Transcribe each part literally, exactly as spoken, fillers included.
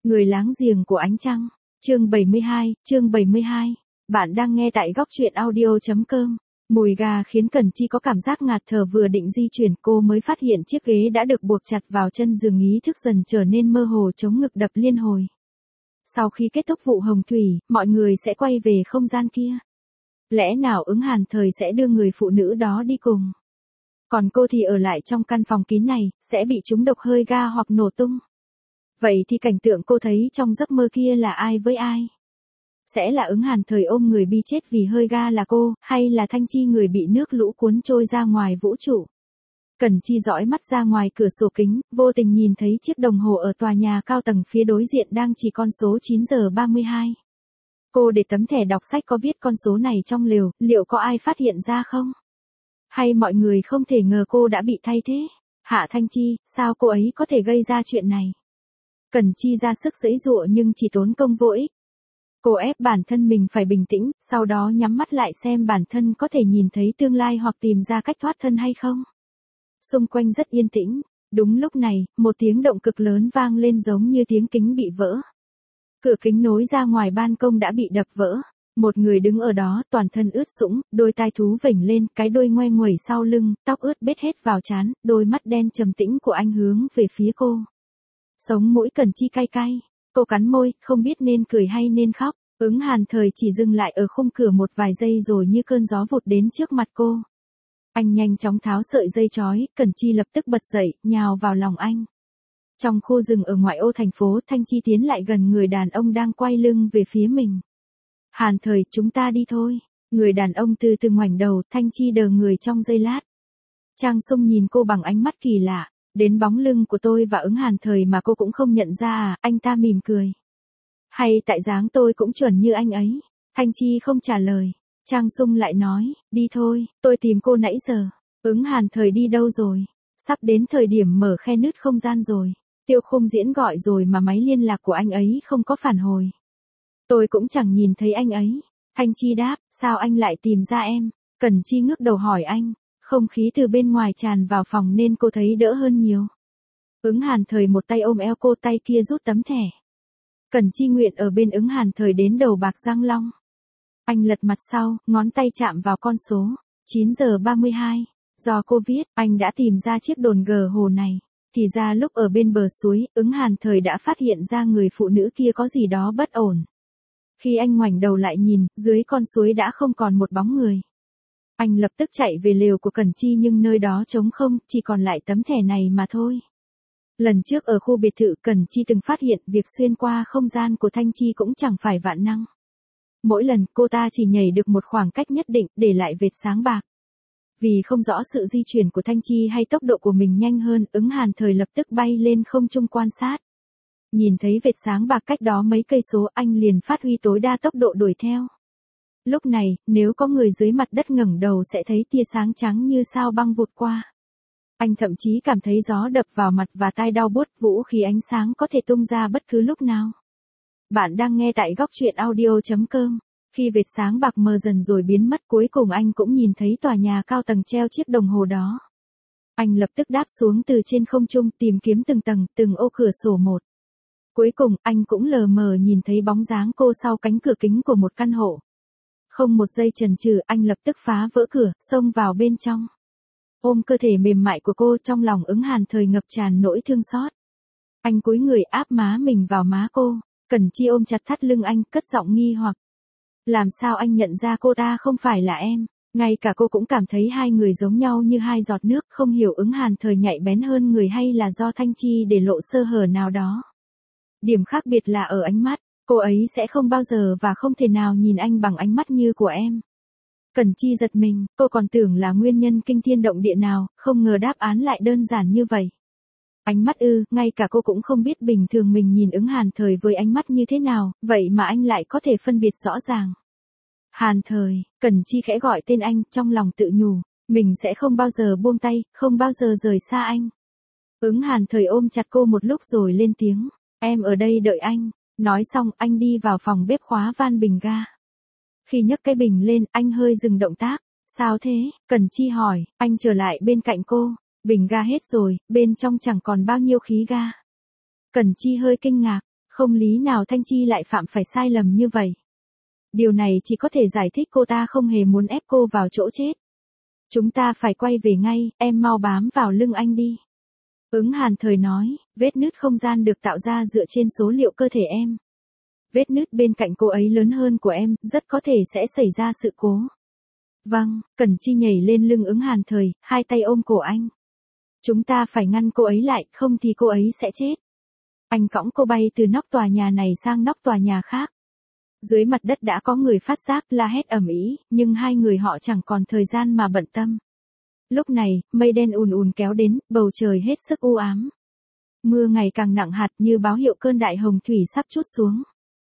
Người láng giềng của ánh trăng, chương bảy mươi hai, chương bảy mươi hai. Bạn đang nghe tại góc truyện audio.com. Mùi gà khiến Cẩn Chi có cảm giác ngạt thở, vừa định di chuyển cô mới phát hiện chiếc ghế đã được buộc chặt vào chân giường, ý thức dần trở nên mơ hồ, chống ngực đập liên hồi. Sau khi kết thúc vụ hồng thủy, mọi người sẽ quay về không gian kia. Lẽ nào Ứng Hàn Thời sẽ đưa người phụ nữ đó đi cùng? Còn cô thì ở lại trong căn phòng kín này, sẽ bị trúng độc hơi ga hoặc nổ tung. Vậy thì cảnh tượng cô thấy trong giấc mơ kia là ai với ai? Sẽ là Ứng Hàn Thời ôm người bị chết vì hơi ga là cô, hay là Thanh Chi người bị nước lũ cuốn trôi ra ngoài vũ trụ? Cẩn Chi dõi mắt ra ngoài cửa sổ kính, vô tình nhìn thấy chiếc đồng hồ ở tòa nhà cao tầng phía đối diện đang chỉ con số chín giờ ba mươi hai. Cô để tấm thẻ đọc sách có viết con số này trong lều, liệu có ai phát hiện ra không? Hay mọi người không thể ngờ cô đã bị thay thế? Hạ Thanh Chi, sao cô ấy có thể gây ra chuyện này? Cẩn Chi ra sức giãy giụa nhưng chỉ tốn công vô ích. Cô ép bản thân mình phải bình tĩnh, sau đó nhắm mắt lại xem bản thân có thể nhìn thấy tương lai hoặc tìm ra cách thoát thân hay không. Xung quanh rất yên tĩnh. Đúng lúc này, một tiếng động cực lớn vang lên giống như tiếng kính bị vỡ. Cửa kính nối ra ngoài ban công đã bị đập vỡ. Một người đứng ở đó, toàn thân ướt sũng, đôi tai thú vểnh lên, cái đuôi ngoe nguẩy sau lưng, tóc ướt bết hết vào trán, đôi mắt đen trầm tĩnh của anh hướng về phía cô. Sống mũi Cẩn Chi cay cay, cô cắn môi, không biết nên cười hay nên khóc. Ứng Hàn Thời chỉ dừng lại ở khung cửa một vài giây rồi như cơn gió vụt đến trước mặt cô. Anh nhanh chóng tháo sợi dây trói, Cẩn Chi lập tức bật dậy, nhào vào lòng anh. Trong khu rừng ở ngoại ô thành phố, Thanh Chi tiến lại gần người đàn ông đang quay lưng về phía mình. Hàn Thời, chúng ta đi thôi. Người đàn ông từ từ ngoảnh đầu, Thanh Chi đờ người trong giây lát. Trang Sung nhìn cô bằng ánh mắt kỳ lạ. Đến bóng lưng của tôi và Ứng Hàn Thời mà cô cũng không nhận ra à? Anh ta mỉm cười. Hay tại dáng tôi cũng chuẩn như anh ấy? Thanh Chi không trả lời. Trang Sung lại nói, đi thôi, tôi tìm cô nãy giờ. Ứng Hàn Thời đi đâu rồi? Sắp đến thời điểm mở khe nứt không gian rồi. Tiêu Khung Diễn gọi rồi mà máy liên lạc của anh ấy không có phản hồi. Tôi cũng chẳng nhìn thấy anh ấy. Thanh Chi đáp, sao anh lại tìm ra em? Cẩn Chi ngước đầu hỏi anh. Không khí từ bên ngoài tràn vào phòng nên cô thấy đỡ hơn nhiều. Ứng Hàn Thời một tay ôm eo cô, tay kia rút tấm thẻ. Cẩn Chi nguyện ở bên Ứng Hàn Thời đến đầu bạc răng long. Anh lật mặt sau, ngón tay chạm vào con số chín giờ ba mươi hai. Do cô viết, anh đã tìm ra chiếc đồn gờ hồ này. Thì ra lúc ở bên bờ suối, Ứng Hàn Thời đã phát hiện ra người phụ nữ kia có gì đó bất ổn. Khi anh ngoảnh đầu lại nhìn, dưới con suối đã không còn một bóng người. Anh lập tức chạy về lều của Cẩn Chi nhưng nơi đó trống không, chỉ còn lại tấm thẻ này mà thôi. Lần trước ở khu biệt thự, Cẩn Chi từng phát hiện việc xuyên qua không gian của Thanh Chi cũng chẳng phải vạn năng. Mỗi lần cô ta chỉ nhảy được một khoảng cách nhất định, để lại vệt sáng bạc. Vì không rõ sự di chuyển của Thanh Chi hay tốc độ của mình nhanh hơn, Ứng Hàn Thời lập tức bay lên không trung quan sát. Nhìn thấy vệt sáng bạc cách đó mấy cây số, anh liền phát huy tối đa tốc độ đuổi theo. Lúc này, nếu có người dưới mặt đất ngẩng đầu sẽ thấy tia sáng trắng như sao băng vụt qua. Anh thậm chí cảm thấy gió đập vào mặt và tai đau buốt, vũ khí ánh sáng có thể tung ra bất cứ lúc nào. Bạn đang nghe tại góc truyện audio.com. Khi vệt sáng bạc mờ dần rồi biến mất, cuối cùng anh cũng nhìn thấy tòa nhà cao tầng treo chiếc đồng hồ đó. Anh lập tức đáp xuống từ trên không trung, tìm kiếm từng tầng, từng ô cửa sổ một. Cuối cùng, anh cũng lờ mờ nhìn thấy bóng dáng cô sau cánh cửa kính của một căn hộ. Không một giây chần chừ, anh lập tức phá vỡ cửa, xông vào bên trong. Ôm cơ thể mềm mại của cô, trong lòng Ứng Hàn Thời ngập tràn nỗi thương xót. Anh cúi người áp má mình vào má cô. Cẩn Chi ôm chặt thắt lưng anh, cất giọng nghi hoặc. Làm sao anh nhận ra cô ta không phải là em? Ngay cả cô cũng cảm thấy hai người giống nhau như hai giọt nước, không hiểu Ứng Hàn Thời nhạy bén hơn người hay là do Thanh Chi để lộ sơ hở nào đó. Điểm khác biệt là ở ánh mắt, cô ấy sẽ không bao giờ và không thể nào nhìn anh bằng ánh mắt như của em. Cẩn Chi giật mình, cô còn tưởng là nguyên nhân kinh thiên động địa nào, không ngờ đáp án lại đơn giản như vậy. Ánh mắt ư, ngay cả cô cũng không biết bình thường mình nhìn Ứng Hàn Thời với ánh mắt như thế nào, vậy mà anh lại có thể phân biệt rõ ràng. Hàn Thời, Cẩn Chi khẽ gọi tên anh, trong lòng tự nhủ, mình sẽ không bao giờ buông tay, không bao giờ rời xa anh. Ứng Hàn Thời ôm chặt cô một lúc rồi lên tiếng, em ở đây đợi anh. Nói xong, anh đi vào phòng bếp khóa van bình ga. Khi nhấc cái bình lên, anh hơi dừng động tác. Sao thế? Cẩn Chi hỏi. Anh trở lại bên cạnh cô. Bình ga hết rồi, bên trong chẳng còn bao nhiêu khí ga. Cẩn Chi hơi kinh ngạc. Không lý nào Thanh Chi lại phạm phải sai lầm như vậy. Điều này chỉ có thể giải thích cô ta không hề muốn ép cô vào chỗ chết. Chúng ta phải quay về ngay, em mau bám vào lưng anh đi. Ứng Hàn Thời nói, vết nứt không gian được tạo ra dựa trên số liệu cơ thể em. Vết nứt bên cạnh cô ấy lớn hơn của em, rất có thể sẽ xảy ra sự cố. Vâng, Cẩn Chi nhảy lên lưng Ứng Hàn Thời, hai tay ôm cổ anh. Chúng ta phải ngăn cô ấy lại, không thì cô ấy sẽ chết. Anh cõng cô bay từ nóc tòa nhà này sang nóc tòa nhà khác. Dưới mặt đất đã có người phát giác la hét ầm ĩ, nhưng hai người họ chẳng còn thời gian mà bận tâm. Lúc này, mây đen ùn ùn kéo đến, bầu trời hết sức u ám. Mưa ngày càng nặng hạt như báo hiệu cơn đại hồng thủy sắp trút xuống.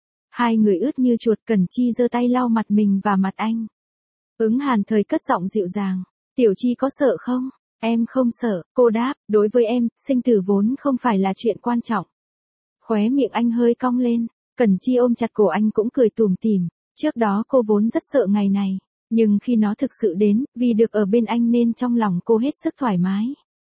Hai người ướt như chuột. Cẩn Chi giơ tay lau mặt mình và mặt anh. Ứng Hàn Thời cất giọng dịu dàng. Tiểu Chi có sợ không? Em không sợ, cô đáp, đối với em, sinh tử vốn không phải là chuyện quan trọng. Khóe miệng anh hơi cong lên. Cẩn Chi ôm chặt cổ anh cũng cười tủm tỉm. Trước đó cô vốn rất sợ ngày này. Nhưng khi nó thực sự đến, vì được ở bên anh nên trong lòng cô hết sức thoải mái.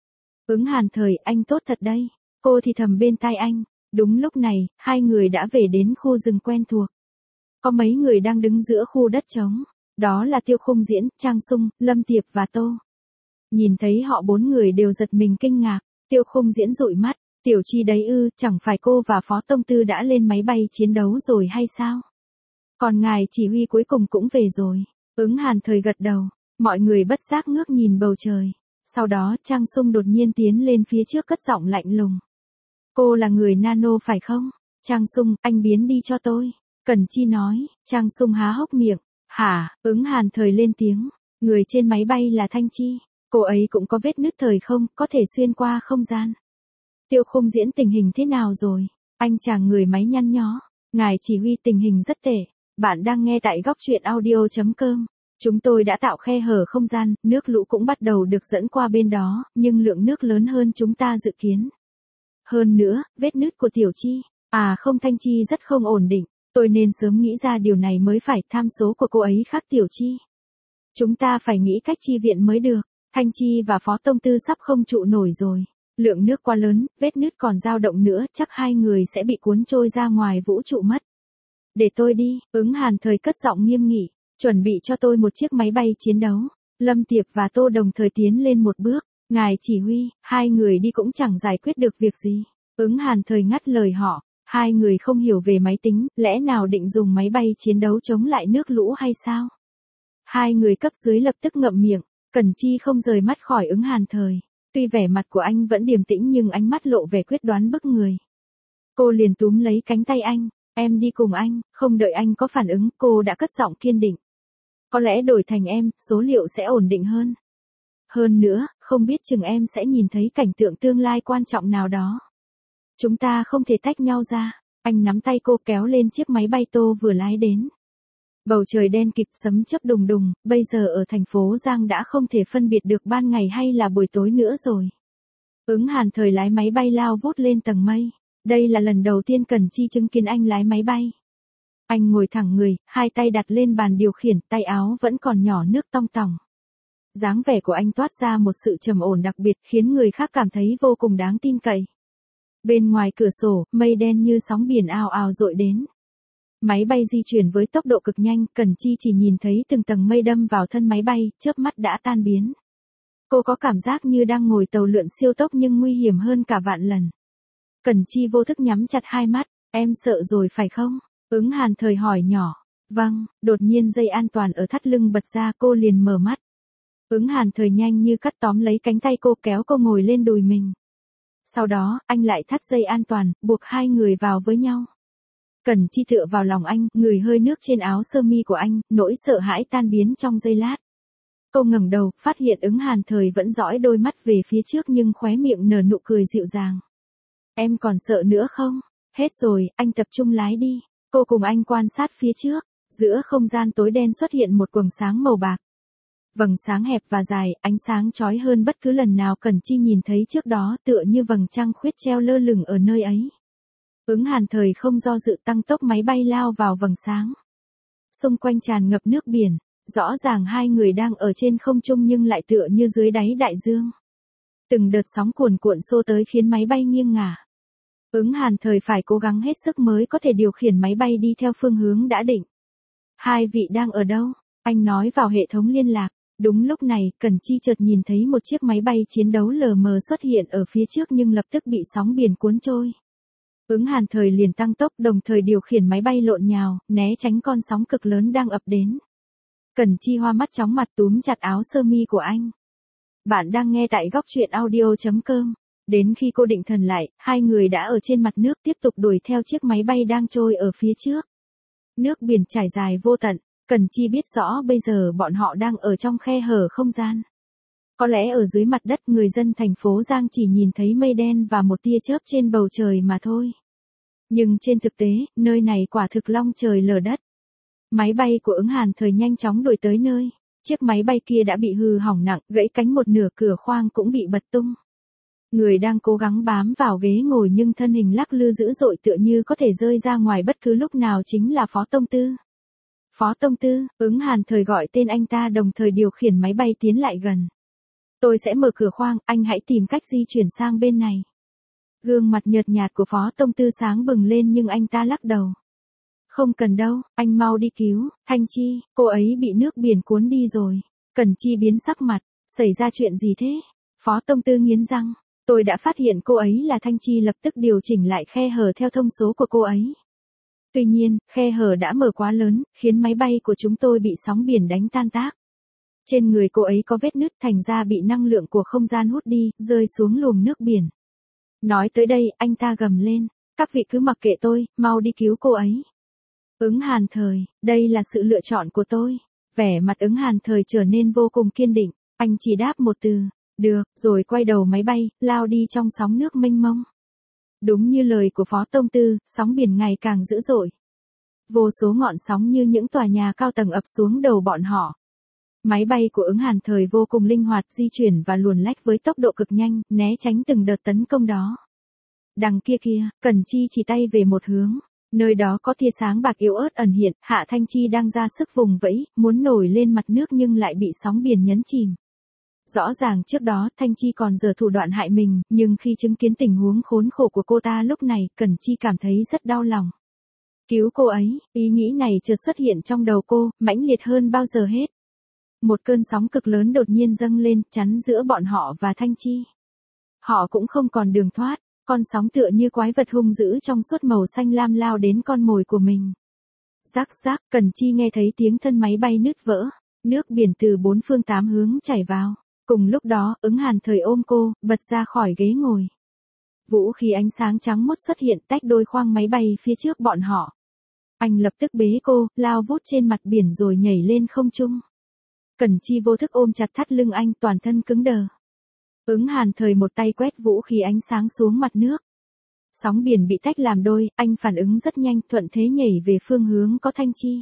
Ứng Hàn Thời, anh tốt thật đây. Cô thì thầm bên tai anh. Đúng lúc này, hai người đã về đến khu rừng quen thuộc. Có mấy người đang đứng giữa khu đất trống. Đó là Tiêu Khung Diễn, Trang Sung, Lâm Tiệp và Tô. Nhìn thấy họ bốn người đều giật mình kinh ngạc. Tiêu Khung Diễn dụi mắt. Tiểu Chi đấy ư, chẳng phải cô và Phó Tông Tư đã lên máy bay chiến đấu rồi hay sao? Còn ngài chỉ huy cuối cùng cũng về rồi. Ứng Hàn Thời gật đầu. Mọi người bất giác ngước nhìn bầu trời. Sau đó Trang Sung đột nhiên tiến lên phía trước cất giọng lạnh lùng. Cô là người nano phải không? Trang Sung, anh biến đi cho tôi. Cẩn Chi nói. Trang Sung há hốc miệng. Hả? Ứng Hàn Thời lên tiếng. Người trên máy bay là Thanh Chi. Cô ấy cũng có vết nứt thời không, có thể xuyên qua không gian. Tiêu Khung Diễn, tình hình thế nào rồi? Anh chàng người máy nhăn nhó. Ngài chỉ huy, tình hình rất tệ. Bạn đang nghe tại góc truyện audio chấm com. Chúng tôi đã tạo khe hở không gian, nước lũ cũng bắt đầu được dẫn qua bên đó, nhưng lượng nước lớn hơn chúng ta dự kiến. Hơn nữa, vết nứt của Tiểu Chi. À không, Thanh Chi rất không ổn định. Tôi nên sớm nghĩ ra điều này mới phải, tham số của cô ấy khác Tiểu Chi. Chúng ta phải nghĩ cách chi viện mới được. Thanh Chi và Phó Tông Tư sắp không trụ nổi rồi. Lượng nước quá lớn, vết nứt còn dao động nữa, chắc hai người sẽ bị cuốn trôi ra ngoài vũ trụ mất. Để tôi đi, Ứng Hàn Thời cất giọng nghiêm nghị, chuẩn bị cho tôi một chiếc máy bay chiến đấu. Lâm Tiệp và Tô đồng thời tiến lên một bước. Ngài chỉ huy, hai người đi cũng chẳng giải quyết được việc gì. Ứng Hàn Thời ngắt lời họ, hai người không hiểu về máy tính, lẽ nào định dùng máy bay chiến đấu chống lại nước lũ hay sao? Hai người cấp dưới lập tức ngậm miệng. Cẩn Chi không rời mắt khỏi Ứng Hàn Thời. Tuy vẻ mặt của anh vẫn điềm tĩnh nhưng ánh mắt lộ vẻ quyết đoán bức người. Cô liền túm lấy cánh tay anh. Em đi cùng anh. Không đợi anh có phản ứng, cô đã cất giọng kiên định. Có lẽ đổi thành em, số liệu sẽ ổn định hơn. Hơn nữa, không biết chừng em sẽ nhìn thấy cảnh tượng tương lai quan trọng nào đó. Chúng ta không thể tách nhau ra. Anh nắm tay cô kéo lên chiếc máy bay Tô vừa lái đến. Bầu trời đen kịt, sấm chớp đùng đùng, bây giờ ở thành phố Giang đã không thể phân biệt được ban ngày hay là buổi tối nữa rồi. Ứng Hàn Thời lái máy bay lao vút lên tầng mây. Đây là lần đầu tiên Cẩn Chi chứng kiến anh lái máy bay. Anh ngồi thẳng người, hai tay đặt lên bàn điều khiển, tay áo vẫn còn nhỏ nước tong tòng. Dáng vẻ của anh toát ra một sự trầm ổn đặc biệt khiến người khác cảm thấy vô cùng đáng tin cậy. Bên ngoài cửa sổ, mây đen như sóng biển ào ào dội đến. Máy bay di chuyển với tốc độ cực nhanh, Cẩn Chi chỉ nhìn thấy từng tầng mây đâm vào thân máy bay, chớp mắt đã tan biến. Cô có cảm giác như đang ngồi tàu lượn siêu tốc nhưng nguy hiểm hơn cả vạn lần. Cẩn Chi vô thức nhắm chặt hai mắt, em sợ rồi phải không? Ứng Hàn Thời hỏi nhỏ. Vâng, đột nhiên dây an toàn ở thắt lưng bật ra, cô liền mở mắt. Ứng Hàn Thời nhanh như cắt tóm lấy cánh tay cô kéo cô ngồi lên đùi mình. Sau đó, anh lại thắt dây an toàn, buộc hai người vào với nhau. Cẩn Chi tựa vào lòng anh, ngửi hơi nước trên áo sơ mi của anh, nỗi sợ hãi tan biến trong giây lát. Cô ngẩng đầu, phát hiện Ứng Hàn Thời vẫn dõi đôi mắt về phía trước nhưng khóe miệng nở nụ cười dịu dàng. Em còn sợ nữa không? Hết rồi, anh tập trung lái đi. Cô cùng anh quan sát phía trước. Giữa không gian tối đen xuất hiện một quầng sáng màu bạc. Vầng sáng hẹp và dài, ánh sáng chói hơn bất cứ lần nào Cẩn Chi nhìn thấy trước đó, tựa như vầng trăng khuyết treo lơ lửng ở nơi ấy. Ứng Hàn Thời không do dự tăng tốc máy bay lao vào vầng sáng. Xung quanh tràn ngập nước biển, rõ ràng hai người đang ở trên không trung nhưng lại tựa như dưới đáy đại dương. Từng đợt sóng cuồn cuộn xô tới khiến máy bay nghiêng ngả. Ứng Hàn Thời phải cố gắng hết sức mới có thể điều khiển máy bay đi theo phương hướng đã định. Hai vị đang ở đâu? Anh nói vào hệ thống liên lạc. Đúng lúc này, Cẩn Chi chợt nhìn thấy một chiếc máy bay chiến đấu lờ mờ xuất hiện ở phía trước nhưng lập tức bị sóng biển cuốn trôi. Ứng Hàn Thời liền tăng tốc đồng thời điều khiển máy bay lộn nhào, né tránh con sóng cực lớn đang ập đến. Cẩn Chi hoa mắt chóng mặt túm chặt áo sơ mi của anh. Bạn đang nghe tại góc truyện audio chấm com. Đến khi cô định thần lại, hai người đã ở trên mặt nước tiếp tục đuổi theo chiếc máy bay đang trôi ở phía trước. Nước biển trải dài vô tận, Cẩn Chi biết rõ bây giờ bọn họ đang ở trong khe hở không gian. Có lẽ ở dưới mặt đất người dân thành phố Giang chỉ nhìn thấy mây đen và một tia chớp trên bầu trời mà thôi. Nhưng trên thực tế, nơi này quả thực long trời lở đất. Máy bay của Ứng Hàn Thời nhanh chóng đuổi tới nơi. Chiếc máy bay kia đã bị hư hỏng nặng, gãy cánh một nửa, cửa khoang cũng bị bật tung. Người đang cố gắng bám vào ghế ngồi nhưng thân hình lắc lư dữ dội tựa như có thể rơi ra ngoài bất cứ lúc nào chính là Phó Tông Tư. Phó Tông Tư, Ứng Hàn Thời gọi tên anh ta đồng thời điều khiển máy bay tiến lại gần. Tôi sẽ mở cửa khoang, anh hãy tìm cách di chuyển sang bên này. Gương mặt nhợt nhạt của Phó Tông Tư sáng bừng lên nhưng anh ta lắc đầu. Không cần đâu, anh mau đi cứu, Thanh Chi, cô ấy bị nước biển cuốn đi rồi. Cẩn Chi biến sắc mặt, xảy ra chuyện gì thế? Phó Tông Tư nghiến răng, tôi đã phát hiện cô ấy là Thanh Chi lập tức điều chỉnh lại khe hở theo thông số của cô ấy. Tuy nhiên, khe hở đã mở quá lớn, khiến máy bay của chúng tôi bị sóng biển đánh tan tác. Trên người cô ấy có vết nứt thành ra bị năng lượng của không gian hút đi, rơi xuống luồng nước biển. Nói tới đây, anh ta gầm lên, các vị cứ mặc kệ tôi, mau đi cứu cô ấy. Ứng Hàn Thời, đây là sự lựa chọn của tôi. Vẻ mặt Ứng Hàn Thời trở nên vô cùng kiên định, anh chỉ đáp một từ, được, rồi quay đầu máy bay, lao đi trong sóng nước mênh mông. Đúng như lời của Phó Tông Tư, sóng biển ngày càng dữ dội. Vô số ngọn sóng như những tòa nhà cao tầng ập xuống đầu bọn họ. Máy bay của Ứng Hàn Thời vô cùng linh hoạt di chuyển và luồn lách với tốc độ cực nhanh, né tránh từng đợt tấn công đó. Đằng kia kia, Cẩn Chi chỉ tay về một hướng. Nơi đó có tia sáng bạc yếu ớt ẩn hiện, Hạ Thanh Chi đang ra sức vùng vẫy, muốn nổi lên mặt nước nhưng lại bị sóng biển nhấn chìm. Rõ ràng trước đó Thanh Chi còn giở thủ đoạn hại mình, nhưng khi chứng kiến tình huống khốn khổ của cô ta lúc này, Cẩn Chi cảm thấy rất đau lòng. Cứu cô ấy, ý nghĩ này chợt xuất hiện trong đầu cô, mãnh liệt hơn bao giờ hết. Một cơn sóng cực lớn đột nhiên dâng lên, chắn giữa bọn họ và Thanh Chi. Họ cũng không còn đường thoát, con sóng tựa như quái vật hung dữ trong suốt màu xanh lam lao đến con mồi của mình. Rắc rắc, Cẩn Chi nghe thấy tiếng thân máy bay nứt vỡ, nước biển từ bốn phương tám hướng chảy vào. Cùng lúc đó, Ứng Hàn Thời ôm cô, bật ra khỏi ghế ngồi. Vũ khí ánh sáng trắng muốt xuất hiện tách đôi khoang máy bay phía trước bọn họ. Anh lập tức bế cô, lao vút trên mặt biển rồi nhảy lên không trung. Cẩn Chi vô thức ôm chặt thắt lưng anh, toàn thân cứng đờ. Ứng Hàn Thời một tay quét vũ khí ánh sáng xuống mặt nước. Sóng biển bị tách làm đôi, anh phản ứng rất nhanh, thuận thế nhảy về phương hướng có Thanh Chi.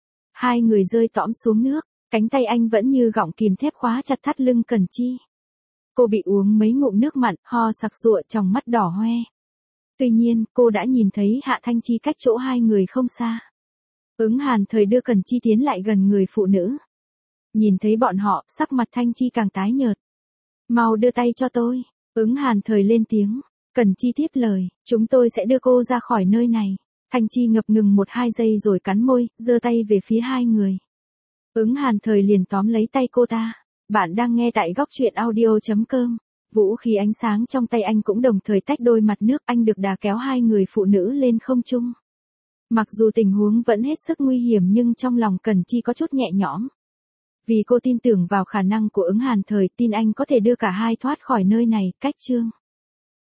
Hai người rơi tõm xuống nước, cánh tay anh vẫn như gọng kìm thép khóa chặt thắt lưng Cẩn Chi. Cô bị uống mấy ngụm nước mặn, ho sặc sụa, tròng mắt đỏ hoe. Tuy nhiên, cô đã nhìn thấy Hạ Thanh Chi cách chỗ hai người không xa. Ứng Hàn Thời đưa Cẩn Chi tiến lại gần người phụ nữ. Nhìn thấy bọn họ, sắc mặt Thanh Chi càng tái nhợt. Mau đưa tay cho tôi. Ứng Hàn Thời lên tiếng. Cẩn Chi tiếp lời, chúng tôi sẽ đưa cô ra khỏi nơi này. Thanh Chi ngập ngừng một hai giây rồi cắn môi, giơ tay về phía hai người. Ứng Hàn Thời liền tóm lấy tay cô ta. Bạn đang nghe tại góc truyện audio chấm com. Vũ khí ánh sáng trong tay anh cũng đồng thời tách đôi mặt nước, anh được đà kéo hai người phụ nữ lên không trung. Mặc dù tình huống vẫn hết sức nguy hiểm nhưng trong lòng Cẩn Chi có chút nhẹ nhõm. Vì cô tin tưởng vào khả năng của Ứng Hàn Thời, tin anh có thể đưa cả hai thoát khỏi nơi này, cách chương.